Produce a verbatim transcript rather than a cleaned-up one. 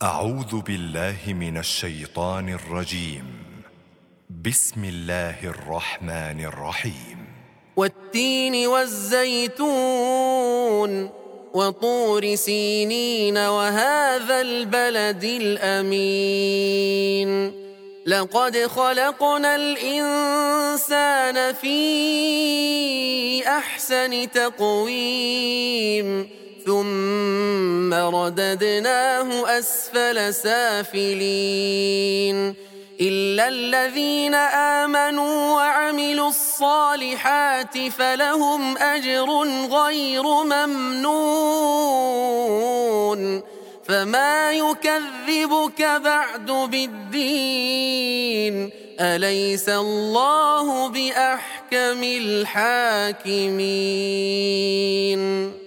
أعوذ بالله من الشيطان الرجيم. بسم الله الرحمن الرحيم. والتين والزيتون وطور سينين وهذا البلد الأمين لقد خلقنا الإنسان في أحسن تقويم ثم رددناه أسفل سافلين إلا الذين آمنوا وعملوا الصالحات فلهم أجر غير ممنون فما يكذبك بعد بالدين أليس الله بأحكم الحاكمين.